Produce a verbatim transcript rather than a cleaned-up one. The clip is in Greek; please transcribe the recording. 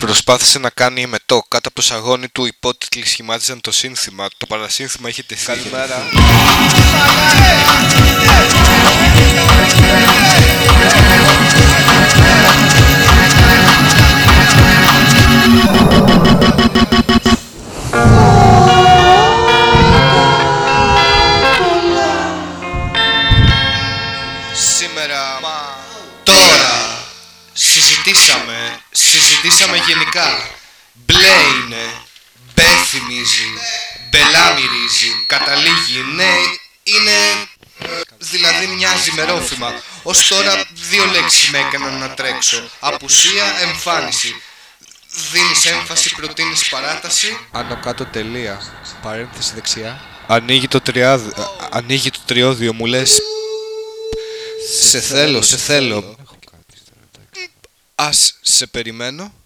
Προσπάθησε να κάνει εμετό. Κάτω από το σαγόνι του υπότιτλοι σχημάτιζαν το σύνθημα. Το παρασύνθημα είχε τεθεί. Καλημέρα. Σήμερα, μα τώρα, συζητήσαμε, συζητήσαμε γενικά. Μπλε είναι, μπε θυμίζει, μπελά μυρίζει, καταλήγει, ναι, είναι, δηλαδή μοιάζει με ρόφημα. Ως τώρα δύο λέξεις με έκαναν να τρέξω. Απουσία, εμφάνιση. Δίνεις έμφαση, προτείνεις παράταση. Άνω κάτω τελεία. Παρένθεση δεξιά. Ανοίγει το, τριάδι... Ανοίγει το τριώδιο, μου λες. Σε θέλω, σε θέλω. Ας σε περιμένω.